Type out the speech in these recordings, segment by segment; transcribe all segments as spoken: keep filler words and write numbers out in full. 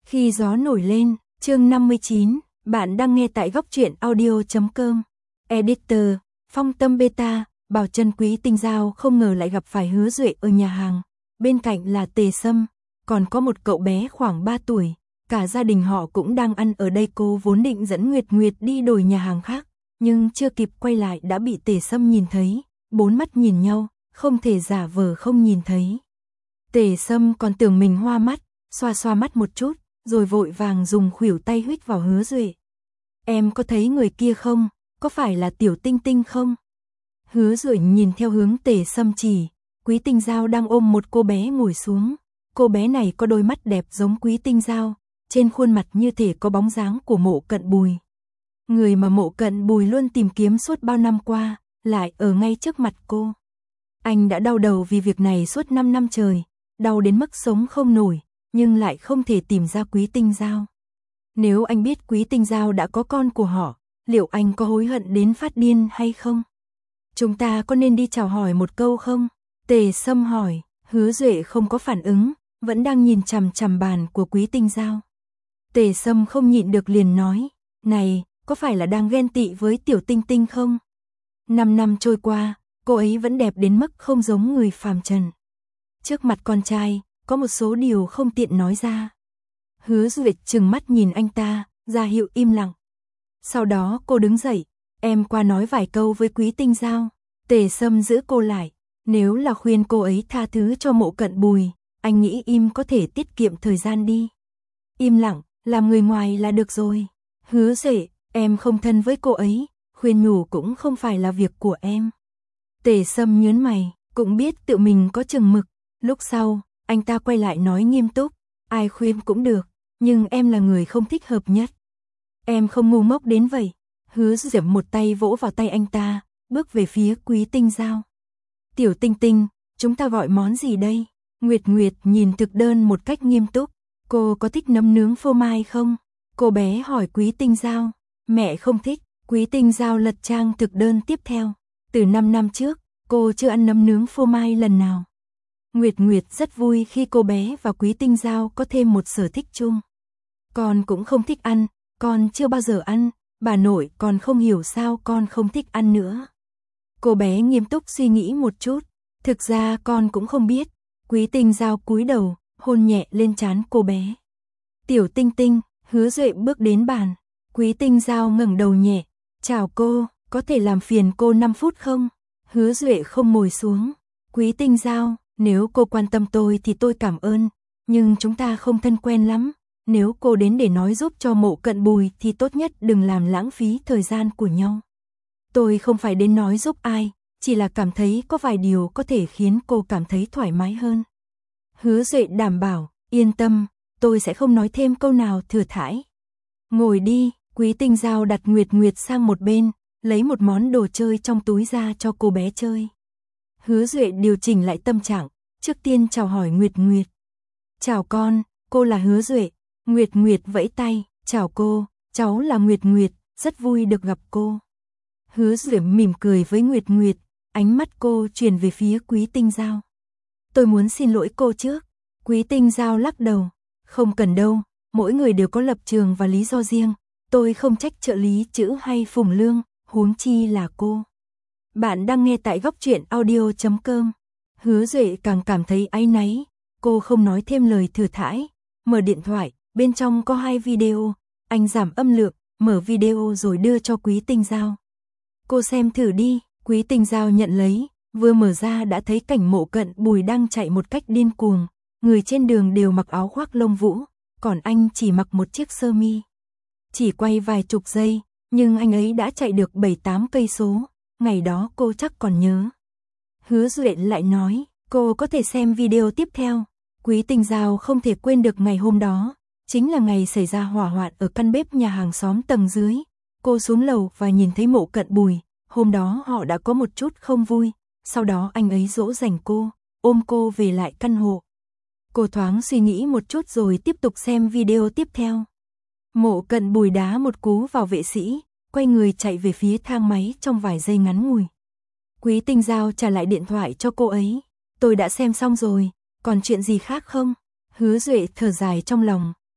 Khi gió nổi lên, chương năm mươi chín, bạn đang nghe tại góc truyện audio chấm com. Editor, Phong Tâm Beta, Bảo Trân Quý Tinh Giao không ngờ lại gặp phải Hứa Duệ ở nhà hàng. Bên cạnh là Tề Sâm, còn có một cậu bé khoảng ba tuổi. Cả gia đình họ cũng đang ăn ở đây. Cô vốn định dẫn Nguyệt Nguyệt đi đổi nhà hàng khác, nhưng chưa kịp quay lại đã bị Tề Sâm nhìn thấy. Bốn mắt nhìn nhau, không thể giả vờ không nhìn thấy. Tề Sâm còn tưởng mình hoa mắt, xoa xoa mắt một chút, rồi vội vàng dùng khuỷu tay huých vào Hứa Duệ. Em có thấy người kia không? Có phải là Tiểu Tinh Tinh không? Hứa Duệ nhìn theo hướng Tề Sâm chỉ, Quý Tinh Giao đang ôm một cô bé ngồi xuống. Cô bé này có đôi mắt đẹp giống Quý Tinh Giao, trên khuôn mặt như thể có bóng dáng của Mộ Cận Bùi. Người mà Mộ Cận Bùi luôn tìm kiếm suốt bao năm qua, lại ở ngay trước mặt cô. Anh đã đau đầu vì việc này suốt năm năm trời, đau đến mức sống không nổi, nhưng lại không thể tìm ra Quý Tinh Giao. Nếu anh biết Quý Tinh Giao đã có con của họ, liệu anh có hối hận đến phát điên hay không? Chúng ta có nên đi chào hỏi một câu không? Tề Sâm hỏi. Hứa Duệ không có phản ứng, vẫn đang nhìn chằm chằm bàn của Quý Tinh Giao. Tề Sâm không nhịn được liền nói, này, có phải là đang ghen tị với Tiểu Tinh Tinh không? Năm năm trôi qua, cô ấy vẫn đẹp đến mức không giống người phàm trần. Trước mặt con trai, có một số điều không tiện nói ra. Hứa Duệ trừng mắt nhìn anh ta, ra hiệu im lặng. Sau đó cô đứng dậy, em qua nói vài câu với Quý Tinh Giao. Tề Sâm giữ cô lại, nếu là khuyên cô ấy tha thứ cho Mộ Cận Bùi, anh nghĩ im có thể tiết kiệm thời gian đi. Im lặng, làm người ngoài là được rồi. Hứa Duệ, em không thân với cô ấy, khuyên nhủ cũng không phải là việc của em. Tề Sâm nhớn mày, cũng biết tự mình có chừng mực. Lúc sau, anh ta quay lại nói nghiêm túc, ai khuyên cũng được, nhưng em là người không thích hợp nhất. Em không ngu ngốc đến vậy. Hứa Duệ một tay vỗ vào tay anh ta, bước về phía Quý Tinh Giao. Tiểu Tinh Tinh, chúng ta gọi món gì đây? Nguyệt Nguyệt nhìn thực đơn một cách nghiêm túc. Cô có thích nấm nướng phô mai không? Cô bé hỏi Quý Tinh Giao. Mẹ không thích. Quý Tinh Giao lật trang thực đơn tiếp theo. Từ năm năm trước, cô chưa ăn nấm nướng phô mai lần nào. Nguyệt Nguyệt rất vui khi cô bé và Quý Tinh Giao có thêm một sở thích chung. Con cũng không thích ăn, con chưa bao giờ ăn, bà nội còn không hiểu sao con không thích ăn nữa. Cô bé nghiêm túc suy nghĩ một chút, thực ra con cũng không biết. Quý Tinh Giao cúi đầu, hôn nhẹ lên trán cô bé. Tiểu Tinh Tinh, Hứa Duệ bước đến bàn. Quý Tinh Giao ngẩng đầu nhẹ, chào cô, có thể làm phiền cô năm phút không? Hứa Duệ không ngồi xuống. Quý Tinh Giao, nếu cô quan tâm tôi thì tôi cảm ơn, nhưng chúng ta không thân quen lắm. Nếu cô đến để nói giúp cho Mộ Cận Bùi thì tốt nhất đừng làm lãng phí thời gian của nhau. Tôi không phải đến nói giúp ai, chỉ là cảm thấy có vài điều có thể khiến cô cảm thấy thoải mái hơn. Hứa Duệ đảm bảo, yên tâm, tôi sẽ không nói thêm câu nào thừa thãi. Ngồi đi. Quý Tinh Giao đặt Nguyệt Nguyệt sang một bên, lấy một món đồ chơi trong túi ra cho cô bé chơi. Hứa Duệ điều chỉnh lại tâm trạng, trước tiên chào hỏi Nguyệt Nguyệt. Chào con, cô là Hứa Duệ. Nguyệt Nguyệt vẫy tay, chào cô, cháu là Nguyệt Nguyệt, rất vui được gặp cô. Hứa Duệ mỉm cười với Nguyệt Nguyệt, ánh mắt cô chuyển về phía Quý Tinh Giao. Tôi muốn xin lỗi cô trước. Quý Tinh Giao lắc đầu, không cần đâu, mỗi người đều có lập trường và lý do riêng. Tôi không trách trợ lý chữ hay Phùng Lương, huống chi là cô. Bạn đang nghe tại góc truyện audio chấm com. Hứa Duệ càng cảm thấy áy náy, cô không nói thêm lời thừa thãi. Mở điện thoại, bên trong có hai video, anh giảm âm lượng, mở video rồi đưa cho Quý Tinh Giao. Cô xem thử đi. Quý Tinh Giao nhận lấy, vừa mở ra đã thấy cảnh Mộ Cận Bùi đang chạy một cách điên cuồng. Người trên đường đều mặc áo khoác lông vũ, còn anh chỉ mặc một chiếc sơ mi. Chỉ quay vài chục giây, nhưng anh ấy đã chạy được bảy tám cây số, ngày đó cô chắc còn nhớ. Hứa Duệ lại nói, cô có thể xem video tiếp theo. Quý Tinh Giao không thể quên được ngày hôm đó, chính là ngày xảy ra hỏa hoạn ở căn bếp nhà hàng xóm tầng dưới. Cô xuống lầu và nhìn thấy Mộ Cận Bùi, hôm đó họ đã có một chút không vui, sau đó anh ấy dỗ dành cô, ôm cô về lại căn hộ. Cô thoáng suy nghĩ một chút rồi tiếp tục xem video tiếp theo. Mộ Cận Bùi đá một cú vào vệ sĩ, quay người chạy về phía thang máy trong vài giây ngắn ngủi. Quý Tinh Giao trả lại điện thoại cho cô ấy. Tôi đã xem xong rồi, còn chuyện gì khác không? Hứa Duệ thở dài trong lòng,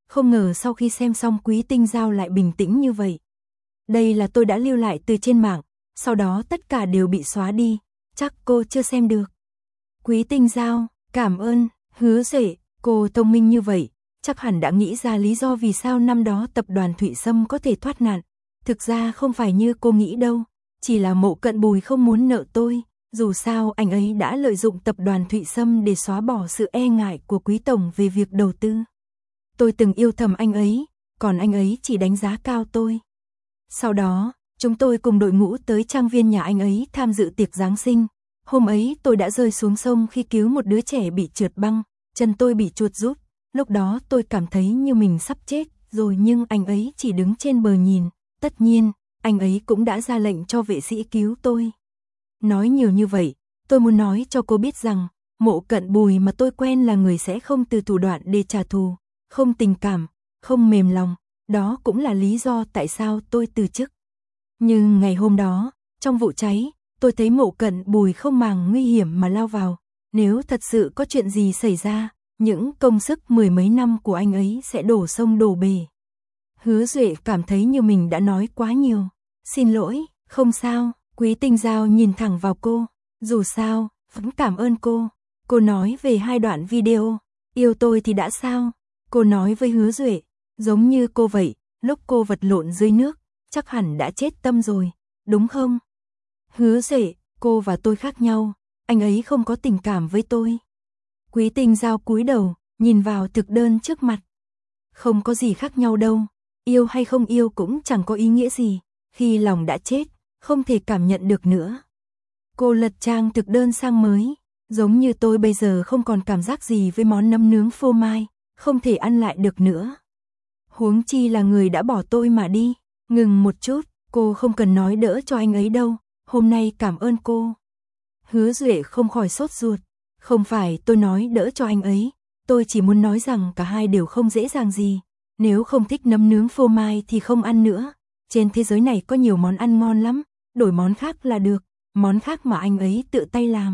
không ngờ sau khi xem xong Quý Tinh Giao lại bình tĩnh như vậy. Đây là tôi đã lưu lại từ trên mạng, sau đó tất cả đều bị xóa đi, chắc cô chưa xem được. Quý Tinh Giao, cảm ơn, Hứa Duệ, cô thông minh như vậy, chắc hẳn đã nghĩ ra lý do vì sao năm đó tập đoàn Thụy Sâm có thể thoát nạn. Thực ra không phải như cô nghĩ đâu, chỉ là Mộ Cận Bùi không muốn nợ tôi, dù sao anh ấy đã lợi dụng tập đoàn Thụy Sâm để xóa bỏ sự e ngại của Quý Tổng về việc đầu tư. Tôi từng yêu thầm anh ấy, còn anh ấy chỉ đánh giá cao tôi. Sau đó, chúng tôi cùng đội ngũ tới trang viên nhà anh ấy tham dự tiệc Giáng sinh. Hôm ấy tôi đã rơi xuống sông khi cứu một đứa trẻ bị trượt băng, chân tôi bị chuột rút. Lúc đó tôi cảm thấy như mình sắp chết rồi, nhưng anh ấy chỉ đứng trên bờ nhìn. Tất nhiên, anh ấy cũng đã ra lệnh cho vệ sĩ cứu tôi. Nói nhiều như vậy, tôi muốn nói cho cô biết rằng, Mộ Cận Bùi mà tôi quen là người sẽ không từ thủ đoạn để trả thù, không tình cảm, không mềm lòng. Đó cũng là lý do tại sao tôi từ chức. Nhưng ngày hôm đó, trong vụ cháy, tôi thấy Mộ Cận Bùi không màng nguy hiểm mà lao vào. Nếu thật sự có chuyện gì xảy ra, những công sức mười mấy năm của anh ấy sẽ đổ sông đổ bể. Hứa Duệ cảm thấy như mình đã nói quá nhiều. Xin lỗi, không sao. Quý Tinh Giao nhìn thẳng vào cô. Dù sao, vẫn cảm ơn cô. Cô nói về hai đoạn video. Yêu tôi thì đã sao? Cô nói với Hứa Duệ. Giống như cô vậy, lúc cô vật lộn dưới nước, chắc hẳn đã chết tâm rồi, đúng không? Hứa Duệ, cô và tôi khác nhau, anh ấy không có tình cảm với tôi. Quý Tinh Giao cúi đầu, nhìn vào thực đơn trước mặt. Không có gì khác nhau đâu, yêu hay không yêu cũng chẳng có ý nghĩa gì, khi lòng đã chết, không thể cảm nhận được nữa. Cô lật trang thực đơn sang mới, giống như tôi bây giờ không còn cảm giác gì với món nấm nướng phô mai, không thể ăn lại được nữa. Huống chi là người đã bỏ tôi mà đi. Ngừng một chút, cô không cần nói đỡ cho anh ấy đâu, hôm nay cảm ơn cô. Hứa Duệ không khỏi sốt ruột, không phải tôi nói đỡ cho anh ấy, tôi chỉ muốn nói rằng cả hai đều không dễ dàng gì. Nếu không thích nấm nướng phô mai thì không ăn nữa, trên thế giới này có nhiều món ăn ngon lắm, đổi món khác là được, món khác mà anh ấy tự tay làm.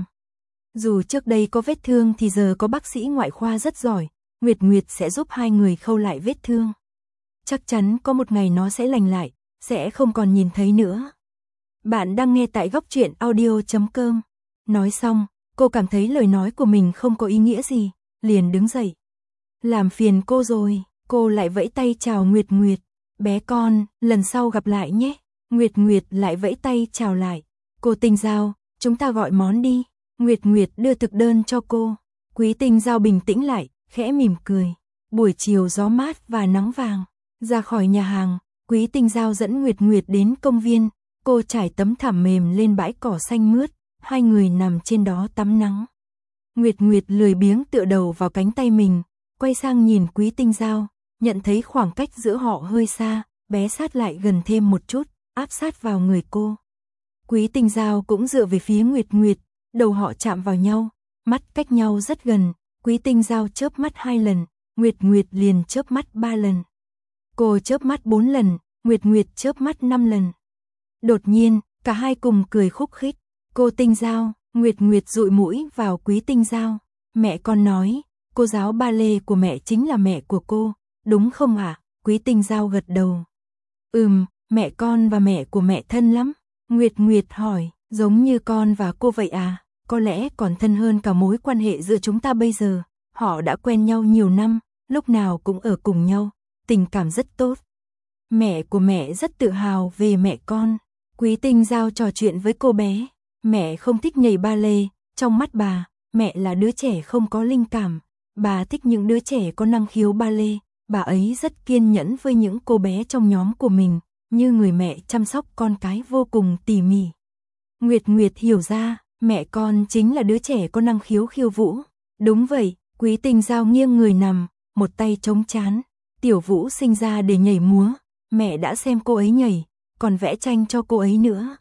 Dù trước đây có vết thương thì giờ có bác sĩ ngoại khoa rất giỏi, Nguyệt Nguyệt sẽ giúp hai người khâu lại vết thương. Chắc chắn có một ngày nó sẽ lành lại, sẽ không còn nhìn thấy nữa. Bạn đang nghe tại góc truyện audio chấm com. Nói xong, cô cảm thấy lời nói của mình không có ý nghĩa gì, liền đứng dậy. Làm phiền cô rồi, cô lại vẫy tay chào Nguyệt Nguyệt. Bé con, lần sau gặp lại nhé. Nguyệt Nguyệt lại vẫy tay chào lại. Cô Tinh Giao, chúng ta gọi món đi. Nguyệt Nguyệt đưa thực đơn cho cô. Quý Tinh Giao bình tĩnh lại, khẽ mỉm cười. Buổi chiều gió mát và nắng vàng. Ra khỏi nhà hàng, Quý Tinh Giao dẫn Nguyệt Nguyệt đến công viên, cô trải tấm thảm mềm lên bãi cỏ xanh mướt, hai người nằm trên đó tắm nắng. Nguyệt Nguyệt lười biếng tựa đầu vào cánh tay mình, quay sang nhìn Quý Tinh Giao, nhận thấy khoảng cách giữa họ hơi xa, bé sát lại gần thêm một chút, áp sát vào người cô. Quý Tinh Giao cũng dựa về phía Nguyệt Nguyệt, đầu họ chạm vào nhau, mắt cách nhau rất gần, Quý Tinh Giao chớp mắt hai lần, Nguyệt Nguyệt liền chớp mắt ba lần. Cô chớp mắt bốn lần, Nguyệt Nguyệt chớp mắt năm lần. Đột nhiên, cả hai cùng cười khúc khích. Cô Tinh Giao, Nguyệt Nguyệt dụi mũi vào Quý Tinh Giao. Mẹ con nói, cô giáo ba lê của mẹ chính là mẹ của cô, đúng không ạ? À? Quý Tinh Giao gật đầu. Ừm, mẹ con và mẹ của mẹ thân lắm. Nguyệt Nguyệt hỏi, giống như con và cô vậy à? Có lẽ còn thân hơn cả mối quan hệ giữa chúng ta bây giờ. Họ đã quen nhau nhiều năm, lúc nào cũng ở cùng nhau. Tình cảm rất tốt. Mẹ của mẹ rất tự hào về mẹ con. Quý Tinh Giao trò chuyện với cô bé. Mẹ không thích nhảy ba lê, trong mắt bà, mẹ là đứa trẻ không có linh cảm. Bà thích những đứa trẻ có năng khiếu ba lê. Bà ấy rất kiên nhẫn với những cô bé trong nhóm của mình, như người mẹ chăm sóc con cái vô cùng tỉ mỉ. Nguyệt Nguyệt hiểu ra, mẹ con chính là đứa trẻ có năng khiếu khiêu vũ. Đúng vậy, Quý Tinh Giao nghiêng người nằm, một tay chống trán. Tiểu Vũ sinh ra để nhảy múa, mẹ đã xem cô ấy nhảy, còn vẽ tranh cho cô ấy nữa.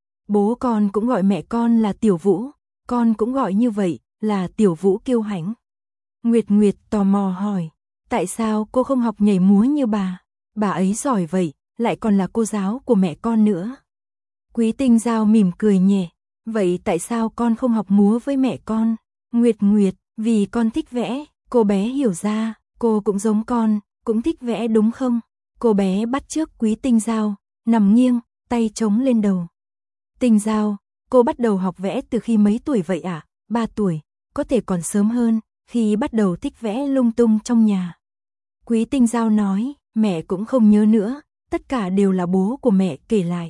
Bố con cũng gọi mẹ con là Tiểu Vũ, con cũng gọi như vậy, là Tiểu Vũ kiêu hãnh. Nguyệt Nguyệt tò mò hỏi, tại sao cô không học nhảy múa như bà? Bà ấy giỏi vậy, lại còn là cô giáo của mẹ con nữa. Quý Tinh Giao mỉm cười nhẹ, vậy tại sao con không học múa với mẹ con? Nguyệt Nguyệt, vì con thích vẽ, cô bé hiểu ra, cô cũng giống con, cũng thích vẽ đúng không? Cô bé bắt chước Quý Tinh Giao, nằm nghiêng, tay chống lên đầu. Tinh Giao, cô bắt đầu học vẽ từ khi mấy tuổi vậy ạ? À? ba tuổi, có thể còn sớm hơn, khi bắt đầu thích vẽ lung tung trong nhà. Quý Tinh Giao nói, mẹ cũng không nhớ nữa, tất cả đều là bố của mẹ kể lại.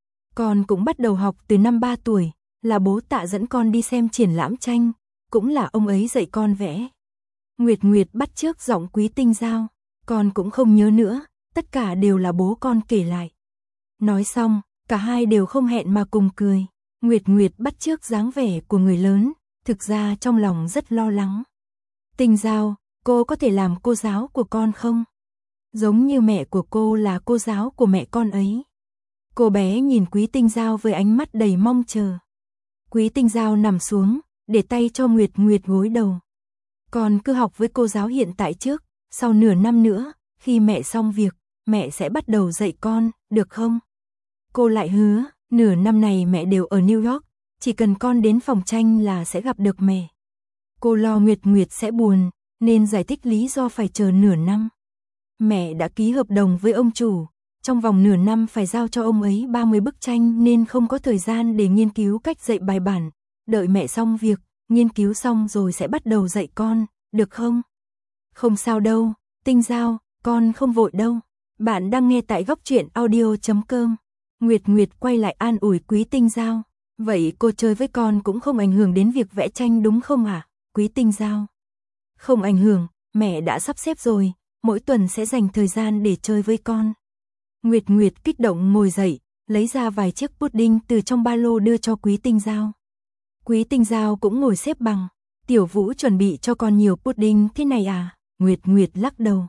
Con cũng bắt đầu học từ năm ba tuổi, là bố Tạ dẫn con đi xem triển lãm tranh, cũng là ông ấy dạy con vẽ. Nguyệt Nguyệt bắt chước giọng Quý Tinh Giao, con cũng không nhớ nữa, tất cả đều là bố con kể lại. Nói xong, cả hai đều không hẹn mà cùng cười. Nguyệt Nguyệt bắt chước dáng vẻ của người lớn, thực ra trong lòng rất lo lắng. Tinh Giao, cô có thể làm cô giáo của con không? Giống như mẹ của cô là cô giáo của mẹ con ấy. Cô bé nhìn Quý Tinh Giao với ánh mắt đầy mong chờ. Quý Tinh Giao nằm xuống, để tay cho Nguyệt Nguyệt gối đầu. Con cứ học với cô giáo hiện tại trước, sau nửa năm nữa, khi mẹ xong việc, mẹ sẽ bắt đầu dạy con, được không? Cô lại hứa, nửa năm này mẹ đều ở New York, chỉ cần con đến phòng tranh là sẽ gặp được mẹ. Cô lo Nguyệt Nguyệt sẽ buồn, nên giải thích lý do phải chờ nửa năm. Mẹ đã ký hợp đồng với ông chủ, trong vòng nửa năm phải giao cho ông ấy ba mươi bức tranh nên không có thời gian để nghiên cứu cách dạy bài bản. Đợi mẹ xong việc, nghiên cứu xong rồi sẽ bắt đầu dạy con, được không? Không sao đâu, Tinh Giao, con không vội đâu. Bạn đang nghe tại góc truyện audio chấm com. Nguyệt Nguyệt quay lại an ủi Quý Tinh Giao. Vậy cô chơi với con cũng không ảnh hưởng đến việc vẽ tranh đúng không à? Quý Tinh Giao. Không ảnh hưởng, mẹ đã sắp xếp rồi, mỗi tuần sẽ dành thời gian để chơi với con. Nguyệt Nguyệt kích động ngồi dậy, lấy ra vài chiếc pudding từ trong ba lô đưa cho Quý Tinh Giao. Quý Tinh Giao cũng ngồi xếp bằng. Tiểu Vũ chuẩn bị cho con nhiều pudding thế này à? Nguyệt Nguyệt lắc đầu.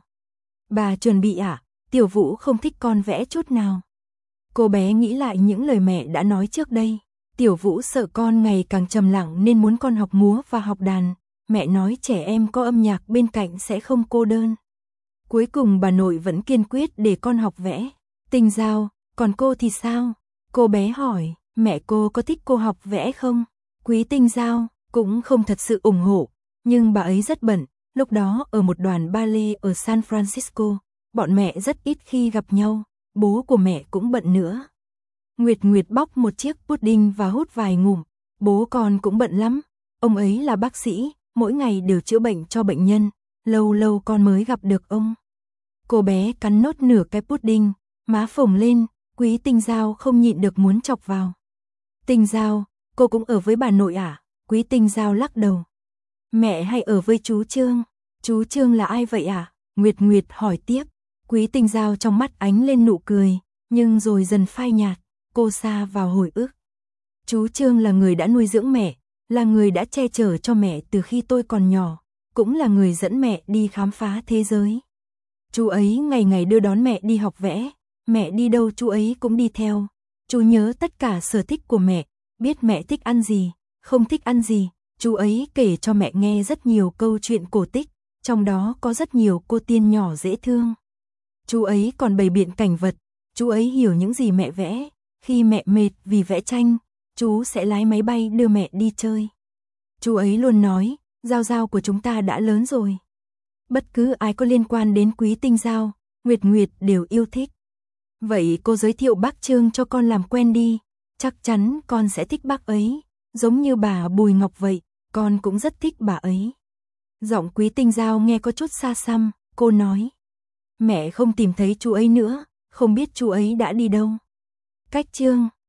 Bà chuẩn bị à? Tiểu Vũ không thích con vẽ chút nào. Cô bé nghĩ lại những lời mẹ đã nói trước đây. Tiểu Vũ sợ con ngày càng trầm lặng nên muốn con học múa và học đàn. Mẹ nói trẻ em có âm nhạc bên cạnh sẽ không cô đơn. Cuối cùng bà nội vẫn kiên quyết để con học vẽ. Tinh Giao, còn cô thì sao? Cô bé hỏi, mẹ cô có thích cô học vẽ không? Quý Tinh Giao cũng không thật sự ủng hộ, nhưng bà ấy rất bận. Lúc đó ở một đoàn ballet ở San Francisco, bọn mẹ rất ít khi gặp nhau, bố của mẹ cũng bận nữa. Nguyệt Nguyệt bóc một chiếc pudding và hút vài ngụm. Bố con cũng bận lắm, ông ấy là bác sĩ, mỗi ngày đều chữa bệnh cho bệnh nhân, lâu lâu con mới gặp được ông. Cô bé cắn nốt nửa cái pudding, má phồng lên, Quý Tinh Giao không nhịn được muốn chọc vào. Tinh Giao, cô cũng ở với bà nội à? Quý Tinh Giao lắc đầu. Mẹ hay ở với chú Trương. Chú Trương là ai vậy à? Nguyệt Nguyệt hỏi tiếp. Quý Tinh Giao trong mắt ánh lên nụ cười, nhưng rồi dần phai nhạt, cô sa vào hồi ức. Chú Trương là người đã nuôi dưỡng mẹ, là người đã che chở cho mẹ từ khi tôi còn nhỏ, cũng là người dẫn mẹ đi khám phá thế giới. Chú ấy ngày ngày đưa đón mẹ đi học vẽ, mẹ đi đâu chú ấy cũng đi theo. Chú nhớ tất cả sở thích của mẹ, biết mẹ thích ăn gì, không thích ăn gì. Chú ấy kể cho mẹ nghe rất nhiều câu chuyện cổ tích, trong đó có rất nhiều cô tiên nhỏ dễ thương. Chú ấy còn bày biện cảnh vật, chú ấy hiểu những gì mẹ vẽ. Khi mẹ mệt vì vẽ tranh, chú sẽ lái máy bay đưa mẹ đi chơi. Chú ấy luôn nói, Giao Giao của chúng ta đã lớn rồi. Bất cứ ai có liên quan đến Quý Tinh Giao, Nguyệt Nguyệt đều yêu thích. Vậy cô giới thiệu bác Trương cho con làm quen đi, chắc chắn con sẽ thích bác ấy. Giống như bà Bùi Ngọc vậy, con cũng rất thích bà ấy. Giọng Quý Tinh Giao nghe có chút xa xăm, cô nói. Mẹ không tìm thấy chú ấy nữa, không biết chú ấy đã đi đâu. Cách Trương,